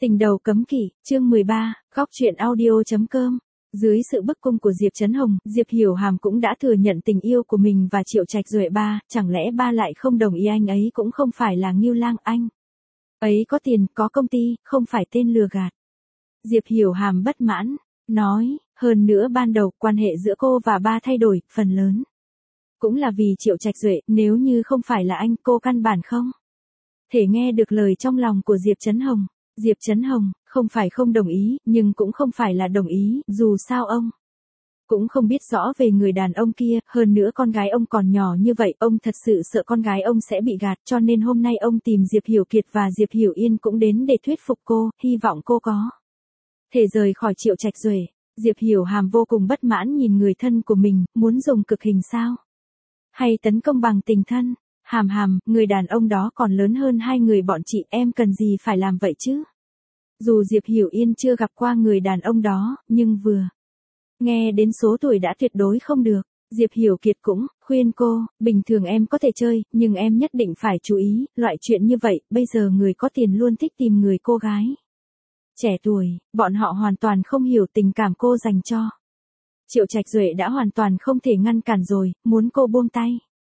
Tình đầu cấm kỵ, chương 13, góc truyện audio.com. Dưới sự bức cung của Diệp Chấn Hồng, Diệp Hiểu Hàm cũng đã thừa nhận tình yêu của mình và Triệu Trạch Duệ ba, chẳng lẽ ba lại không đồng ý? Anh ấy cũng không phải là ngưu lang, anh ấy có tiền, có công ty, không phải tên lừa gạt. Diệp Hiểu Hàm bất mãn, nói, hơn nữa ban đầu quan hệ giữa cô và ba thay đổi, phần lớn cũng là vì Triệu Trạch Duệ, nếu như không phải là anh, cô căn bản không thể nghe được lời trong lòng của Diệp Chấn Hồng. Diệp Chấn Hồng, không phải không đồng ý, nhưng cũng không phải là đồng ý, dù sao ông cũng không biết rõ về người đàn ông kia, hơn nữa con gái ông còn nhỏ như vậy, ông thật sự sợ con gái ông sẽ bị gạt, cho nên hôm nay ông tìm Diệp Hiểu Kiệt và Diệp Hiểu Yên cũng đến để thuyết phục cô, hy vọng cô có thể rời khỏi Triệu Trạch Duệ. Diệp Hiểu Hàm vô cùng bất mãn nhìn người thân của mình, muốn dùng cực hình sao? Hay tấn công bằng tình thân? Hàm Hàm, người đàn ông đó còn lớn hơn hai người bọn chị, em cần gì phải làm vậy chứ? Dù Diệp Hiểu Yên chưa gặp qua người đàn ông đó, nhưng vừa nghe đến số tuổi đã tuyệt đối không được. Diệp Hiểu Kiệt cũng khuyên cô, bình thường em có thể chơi, nhưng em nhất định phải chú ý, loại chuyện như vậy, bây giờ người có tiền luôn thích tìm người cô gái trẻ tuổi, bọn họ hoàn toàn không hiểu tình cảm cô dành cho Triệu Trạch Duệ đã hoàn toàn không thể ngăn cản rồi, muốn cô buông tay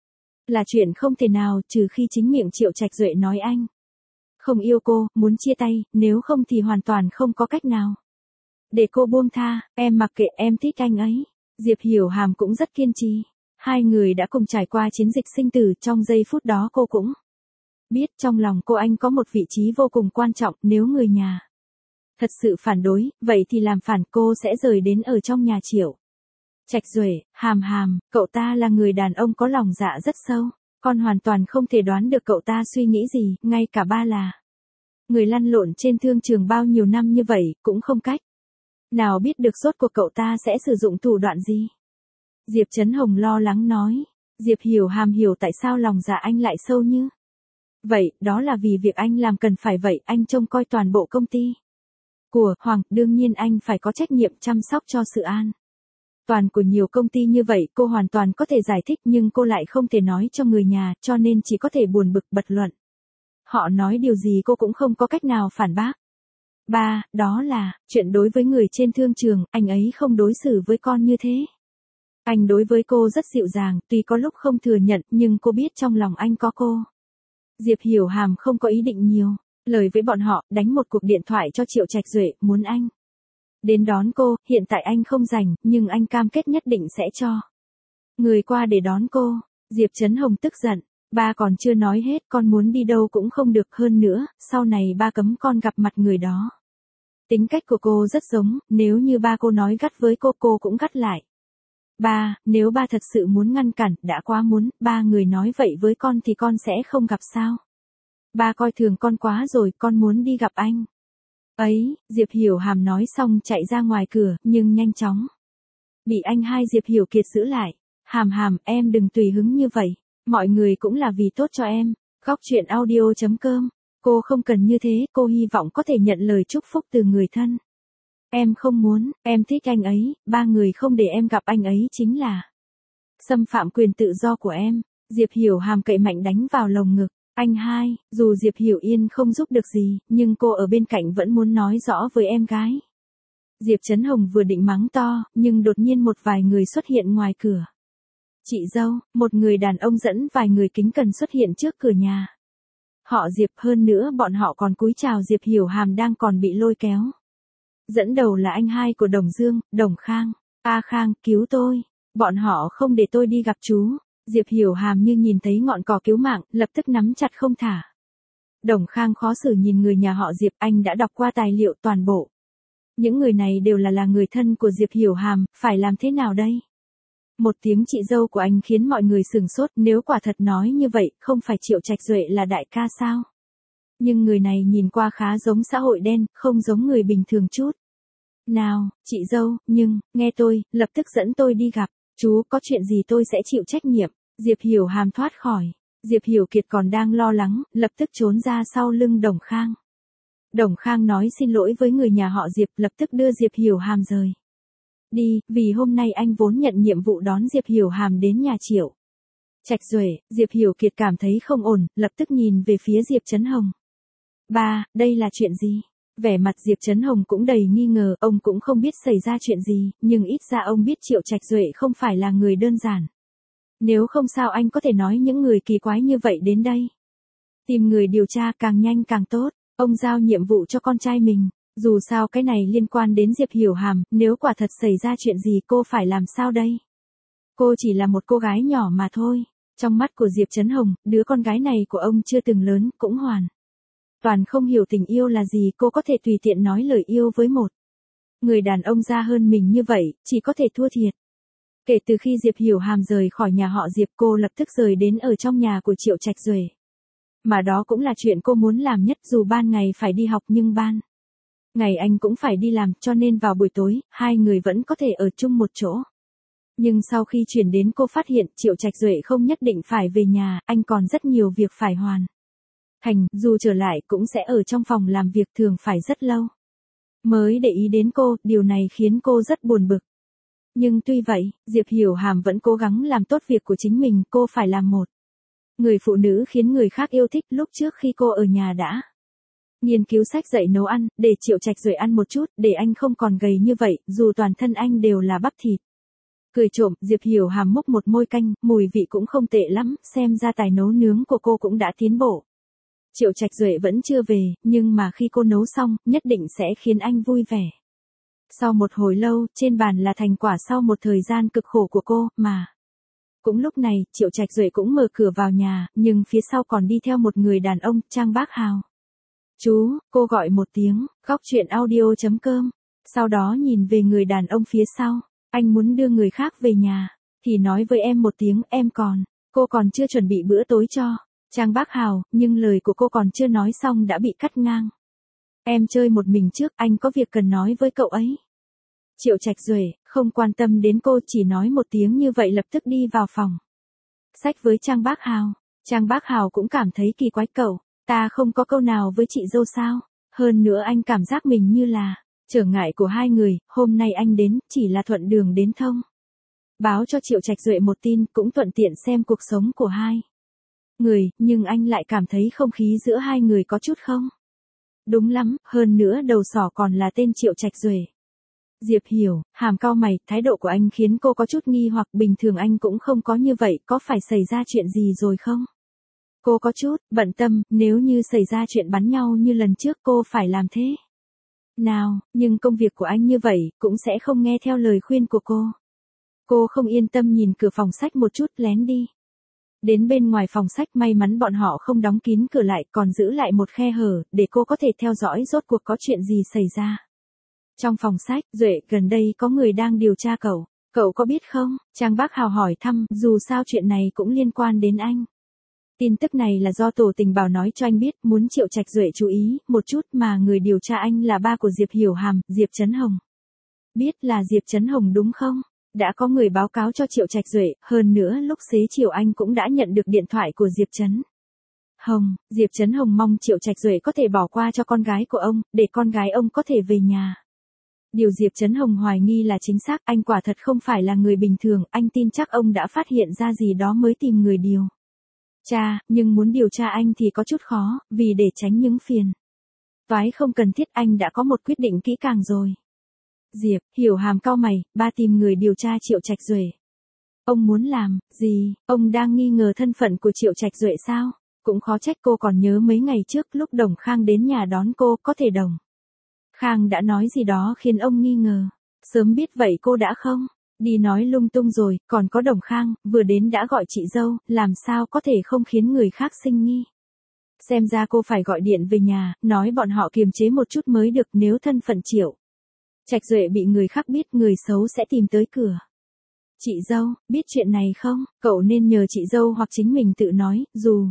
là chuyện không thể nào, trừ khi chính miệng Triệu Trạch Duệ nói anh không yêu cô, muốn chia tay, nếu không thì hoàn toàn không có cách nào để cô buông tha. Em mặc kệ, em thích anh ấy. Diệp Hiểu Hàm cũng rất kiên trì. Hai người đã cùng trải qua chiến dịch sinh tử, trong giây phút đó cô cũng biết trong lòng cô anh có một vị trí vô cùng quan trọng, nếu người nhà thật sự phản đối, vậy thì làm phản, cô sẽ rời đến ở trong nhà Triệu Trạch Duệ. Hàm Hàm, cậu ta là người đàn ông có lòng dạ rất sâu, con hoàn toàn không thể đoán được cậu ta suy nghĩ gì, ngay cả ba là người lăn lộn trên thương trường bao nhiêu năm như vậy, cũng không cách nào biết được rốt cuộc cậu ta sẽ sử dụng thủ đoạn gì. Diệp Chấn Hồng lo lắng nói. Diệp Hiểu Hàm hiểu tại sao lòng dạ anh lại sâu như vậy, đó là vì việc anh làm cần phải vậy, anh trông coi toàn bộ công ty của Hoàng, đương nhiên anh phải có trách nhiệm chăm sóc cho sự an toàn của nhiều công ty như vậy, cô hoàn toàn có thể giải thích nhưng cô lại không thể nói cho người nhà, cho nên chỉ có thể buồn bực bật luận. Họ nói điều gì cô cũng không có cách nào phản bác. Ba, đó là, chuyện đối với người trên thương trường, anh ấy không đối xử với con như thế. Anh đối với cô rất dịu dàng, tuy có lúc không thừa nhận, nhưng cô biết trong lòng anh có cô. Diệp Hiểu Hàm không có ý định nhiều lời với bọn họ, đánh một cuộc điện thoại cho Triệu Trạch Duệ, muốn anh đến đón cô, hiện tại anh không rảnh, nhưng anh cam kết nhất định sẽ cho người qua để đón cô. Diệp Chấn Hồng tức giận, ba còn chưa nói hết, con muốn đi đâu cũng không được, hơn nữa, sau này ba cấm con gặp mặt người đó. Tính cách của cô rất giống, nếu như ba cô nói gắt với cô cũng gắt lại. Ba, nếu ba thật sự muốn ngăn cản, đã quá muốn, ba người nói vậy với con thì con sẽ không gặp sao? Ba coi thường con quá rồi, con muốn đi gặp anh ấy. Diệp Hiểu Hàm nói xong chạy ra ngoài cửa, nhưng nhanh chóng bị anh hai Diệp Hiểu Kiệt giữ lại. Hàm Hàm, em đừng tùy hứng như vậy, mọi người cũng là vì tốt cho em. Góc truyện audio.com. Cô không cần như thế, cô hy vọng có thể nhận lời chúc phúc từ người thân. Em không muốn, em thích anh ấy, ba người không để em gặp anh ấy chính là xâm phạm quyền tự do của em. Diệp Hiểu Hàm cậy mạnh đánh vào lồng ngực. Anh hai, dù Diệp Hiểu Yên không giúp được gì, nhưng cô ở bên cạnh vẫn muốn nói rõ với em gái. Diệp Chấn Hồng vừa định mắng to, nhưng đột nhiên một vài người xuất hiện ngoài cửa. Chị dâu, một người đàn ông dẫn vài người kính cẩn xuất hiện trước cửa nhà họ Diệp, hơn nữa bọn họ còn cúi chào Diệp Hiểu Hàm đang còn bị lôi kéo. Dẫn đầu là anh hai của Đồng Dương, Đồng Khang. A Khang, cứu tôi. Bọn họ không để tôi đi gặp chú. Diệp Hiểu Hàm như nhìn thấy ngọn cỏ cứu mạng, lập tức nắm chặt không thả. Đồng Khang khó xử nhìn người nhà họ Diệp, anh đã đọc qua tài liệu toàn bộ. Những người này đều là người thân của Diệp Hiểu Hàm, phải làm thế nào đây? Một tiếng chị dâu của anh khiến mọi người sửng sốt, nếu quả thật nói như vậy, không phải Triệu Trạch Duệ là đại ca sao? Nhưng người này nhìn qua khá giống xã hội đen, không giống người bình thường chút nào. Chị dâu, nhưng, nghe tôi, lập tức dẫn tôi đi gặp chú, có chuyện gì tôi sẽ chịu trách nhiệm. Diệp Hiểu Hàm thoát khỏi. Diệp Hiểu Kiệt còn đang lo lắng, lập tức trốn ra sau lưng Đồng Khang. Đồng Khang nói xin lỗi với người nhà họ Diệp, lập tức đưa Diệp Hiểu Hàm rời đi, vì hôm nay anh vốn nhận nhiệm vụ đón Diệp Hiểu Hàm đến nhà Triệu Trạch Duệ. Diệp Hiểu Kiệt cảm thấy không ổn, lập tức nhìn về phía Diệp Chấn Hồng. Ba, đây là chuyện gì? Vẻ mặt Diệp Chấn Hồng cũng đầy nghi ngờ, ông cũng không biết xảy ra chuyện gì, nhưng ít ra ông biết Triệu Trạch Duệ không phải là người đơn giản. Nếu không sao anh có thể nói những người kỳ quái như vậy đến đây. Tìm người điều tra càng nhanh càng tốt, ông giao nhiệm vụ cho con trai mình. Dù sao cái này liên quan đến Diệp Hiểu Hàm, nếu quả thật xảy ra chuyện gì cô phải làm sao đây? Cô chỉ là một cô gái nhỏ mà thôi. Trong mắt của Diệp Chấn Hồng, đứa con gái này của ông chưa từng lớn, cũng toàn không hiểu tình yêu là gì, cô có thể tùy tiện nói lời yêu với một người đàn ông già hơn mình như vậy, chỉ có thể thua thiệt. Kể từ khi Diệp Hiểu Hàm rời khỏi nhà họ Diệp, cô lập tức rời đến ở trong nhà của Triệu Trạch Duệ. Mà đó cũng là chuyện cô muốn làm nhất, dù ban ngày phải đi học nhưng ban ngày anh cũng phải đi làm, cho nên vào buổi tối, hai người vẫn có thể ở chung một chỗ. Nhưng sau khi chuyển đến cô phát hiện Triệu Trạch Duệ không nhất định phải về nhà, anh còn rất nhiều việc phải hoàn thành, dù trở lại cũng sẽ ở trong phòng làm việc, thường phải rất lâu mới để ý đến cô, điều này khiến cô rất buồn bực. Nhưng tuy vậy, Diệp Hiểu Hàm vẫn cố gắng làm tốt việc của chính mình, cô phải làm một người phụ nữ khiến người khác yêu thích. Lúc trước khi cô ở nhà đã nghiên cứu sách dạy nấu ăn, để Triệu Trạch Duệ ăn một chút, để anh không còn gầy như vậy, dù toàn thân anh đều là bắp thịt. Cười trộm, Diệp Hiểu Hàm múc một môi canh, mùi vị cũng không tệ lắm, xem ra tài nấu nướng của cô cũng đã tiến bộ. Triệu Trạch Duệ vẫn chưa về, nhưng mà khi cô nấu xong, nhất định sẽ khiến anh vui vẻ. Sau một hồi lâu, trên bàn là thành quả sau một thời gian cực khổ của cô, mà. Cũng lúc này, Triệu Trạch Duệ cũng mở cửa vào nhà, nhưng phía sau còn đi theo một người đàn ông, Trang Bác Hào. Chú, cô gọi một tiếng, góc chuyện audio.com. Sau đó nhìn về người đàn ông phía sau. Anh muốn đưa người khác về nhà, thì nói với em một tiếng, cô còn chưa chuẩn bị bữa tối cho Trang Bác Hào, nhưng lời của cô còn chưa nói xong đã bị cắt ngang. Em chơi một mình trước, anh có việc cần nói với cậu ấy. Triệu Trạch Duệ không quan tâm đến cô, chỉ nói một tiếng như vậy lập tức đi vào phòng sách với Trang Bác Hào. Trang Bác Hào cũng cảm thấy kỳ quái, cậu ta không có câu nào với chị dâu sao? Hơn nữa anh cảm giác mình như là trở ngại của hai người, hôm nay anh đến, chỉ là thuận đường đến thông báo cho Triệu Trạch Duệ một tin, cũng thuận tiện xem cuộc sống của hai người, nhưng anh lại cảm thấy không khí giữa hai người có chút không đúng lắm, hơn nữa đầu sỏ còn là tên Triệu Trạch Duệ. Diệp Hiểu Hàm cau mày, thái độ của anh khiến cô có chút nghi hoặc, bình thường anh cũng không có như vậy, có phải xảy ra chuyện gì rồi không? Cô có chút bận tâm, nếu như xảy ra chuyện bắn nhau như lần trước cô phải làm thế nào, nhưng công việc của anh như vậy, cũng sẽ không nghe theo lời khuyên của cô. Cô không yên tâm nhìn cửa phòng sách một chút, lén đi đến bên ngoài phòng sách, may mắn bọn họ không đóng kín cửa lại, còn giữ lại một khe hở, để cô có thể theo dõi rốt cuộc có chuyện gì xảy ra. Trong phòng sách, Duệ, gần đây có người đang điều tra cậu có biết không? Trang Bác Hào hỏi thăm, dù sao chuyện này cũng liên quan đến anh. Tin tức này là do tổ tình báo nói cho anh biết, muốn Triệu Trạch Duệ chú ý một chút, mà người điều tra anh là ba của Diệp Hiểu Hàm, Diệp Chấn Hồng. Biết là Diệp Chấn Hồng đúng không? Đã có người báo cáo cho Triệu Trạch Duệ, hơn nữa lúc xế chiều anh cũng đã nhận được điện thoại của Diệp Chấn Hồng. Diệp Chấn Hồng mong Triệu Trạch Duệ có thể bỏ qua cho con gái của ông, để con gái ông có thể về nhà. Điều Diệp Chấn Hồng hoài nghi là chính xác, anh quả thật không phải là người bình thường, anh tin chắc ông đã phát hiện ra gì đó mới tìm người điều tra, nhưng muốn điều tra anh thì có chút khó, vì để tránh những phiền toái không cần thiết, anh đã có một quyết định kỹ càng rồi. Diệp Hiểu Hàm cau mày, ba tìm người điều tra Triệu Trạch Duệ. Ông muốn làm gì? Ông đang nghi ngờ thân phận của Triệu Trạch Duệ sao? Cũng khó trách, cô còn nhớ mấy ngày trước lúc Đồng Khang đến nhà đón cô, có thể Đồng Khang đã nói gì đó khiến ông nghi ngờ. Sớm biết vậy cô đã không đi nói lung tung rồi, còn có Đồng Khang, vừa đến đã gọi chị dâu, làm sao có thể không khiến người khác sinh nghi. Xem ra cô phải gọi điện về nhà, nói bọn họ kiềm chế một chút mới được, nếu thân phận Triệu Trạch Duệ bị người khác biết, người xấu sẽ tìm tới cửa. Chị dâu, biết chuyện này không? Cậu nên nhờ chị dâu hoặc chính mình tự nói, dù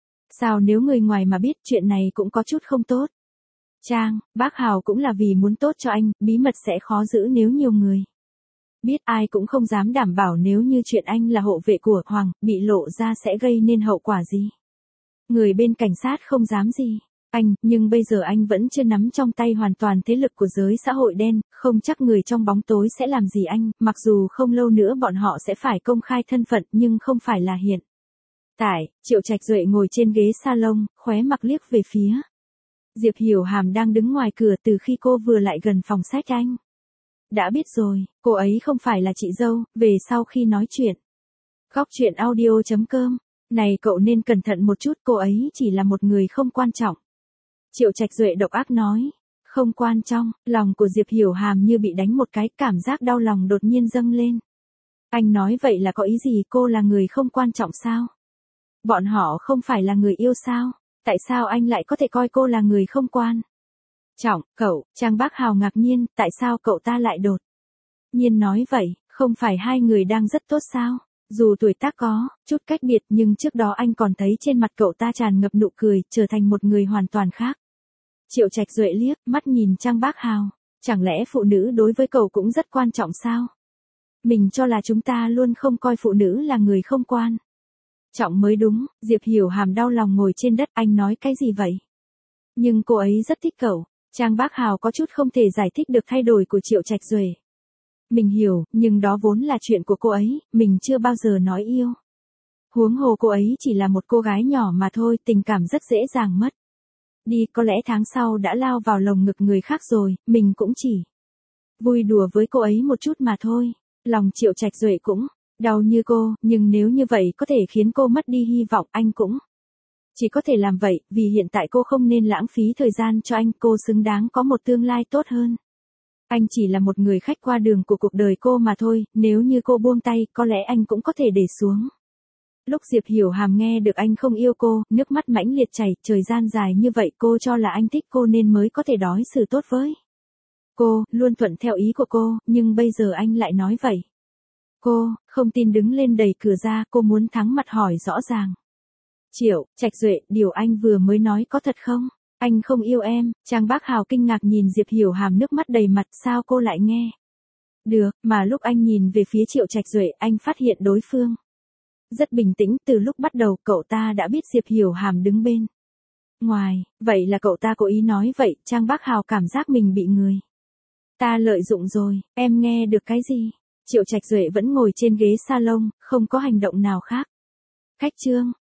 sao nếu người ngoài mà biết chuyện này cũng có chút không tốt. Trang Bác Hào cũng là vì muốn tốt cho anh, bí mật sẽ khó giữ nếu nhiều người biết, ai cũng không dám đảm bảo nếu như chuyện anh là hộ vệ của Hoàng, bị lộ ra sẽ gây nên hậu quả gì. Người bên cảnh sát không dám gì. Anh, nhưng bây giờ anh vẫn chưa nắm trong tay hoàn toàn thế lực của giới xã hội đen, không chắc người trong bóng tối sẽ làm gì anh, mặc dù không lâu nữa bọn họ sẽ phải công khai thân phận, nhưng không phải là hiện tại. Triệu Trạch Duệ ngồi trên ghế salon, khóe mặt liếc về phía Diệp Hiểu Hàm đang đứng ngoài cửa từ khi cô vừa lại gần phòng sách anh. Đã biết rồi, cô ấy không phải là chị dâu, về sau khi nói chuyện. Góc chuyện audio.com. Này cậu nên cẩn thận một chút, cô ấy chỉ là một người không quan trọng. Triệu Trạch Duệ độc ác nói. Không quan trọng, lòng của Diệp Hiểu Hàm như bị đánh một cái, cảm giác đau lòng đột nhiên dâng lên. Anh nói vậy là có ý gì, cô là người không quan trọng sao? Bọn họ không phải là người yêu sao? Tại sao anh lại có thể coi cô là người không quan trọng? Cậu, Trang Bác Hào ngạc nhiên, tại sao cậu ta lại đột nhiên nói vậy, không phải hai người đang rất tốt sao? Dù tuổi tác có chút cách biệt nhưng trước đó anh còn thấy trên mặt cậu ta tràn ngập nụ cười, trở thành một người hoàn toàn khác. Triệu Trạch Duệ liếc mắt nhìn Trang Bác Hào, chẳng lẽ phụ nữ đối với cậu cũng rất quan trọng sao? Mình cho là chúng ta luôn không coi phụ nữ là người không quan trọng mới đúng. Diệp Hiểu Hàm đau lòng ngồi trên đất, anh nói cái gì vậy? Nhưng cô ấy rất thích cậu. Trang Bác Hào có chút không thể giải thích được thay đổi của Triệu Trạch Duệ. Mình hiểu, nhưng đó vốn là chuyện của cô ấy, mình chưa bao giờ nói yêu. Huống hồ cô ấy chỉ là một cô gái nhỏ mà thôi, tình cảm rất dễ dàng mất đi, có lẽ tháng sau đã lao vào lồng ngực người khác rồi, mình cũng chỉ vui đùa với cô ấy một chút mà thôi. Lòng Triệu Trạch Duệ cũng đau như cô, nhưng nếu như vậy có thể khiến cô mất đi hy vọng, anh cũng chỉ có thể làm vậy, vì hiện tại cô không nên lãng phí thời gian cho anh, cô xứng đáng có một tương lai tốt hơn. Anh chỉ là một người khách qua đường của cuộc đời cô mà thôi, nếu như cô buông tay, có lẽ anh cũng có thể để xuống. Lúc Diệp Hiểu Hàm nghe được anh không yêu cô, nước mắt mãnh liệt chảy, thời gian dài như vậy cô cho là anh thích cô nên mới có thể đối xử tốt với cô, luôn thuận theo ý của cô, nhưng bây giờ anh lại nói vậy. Cô, không tin đứng lên đẩy cửa ra, cô muốn thắng mặt hỏi rõ ràng. Triệu Trạch Duệ, điều anh vừa mới nói có thật không? Anh không yêu em. Trang Bác Hào kinh ngạc nhìn Diệp Hiểu Hàm, nước mắt đầy mặt, sao cô lại nghe được, mà lúc anh nhìn về phía Triệu Trạch Duệ, anh phát hiện đối phương rất bình tĩnh, từ lúc bắt đầu cậu ta đã biết Diệp Hiểu Hàm đứng bên ngoài, vậy là cậu ta cố ý nói vậy. Trang Bác Hào cảm giác mình bị người ta lợi dụng rồi. Em nghe được cái gì? Triệu Trạch Duệ vẫn ngồi trên ghế salon, không có hành động nào khác. Khách trương,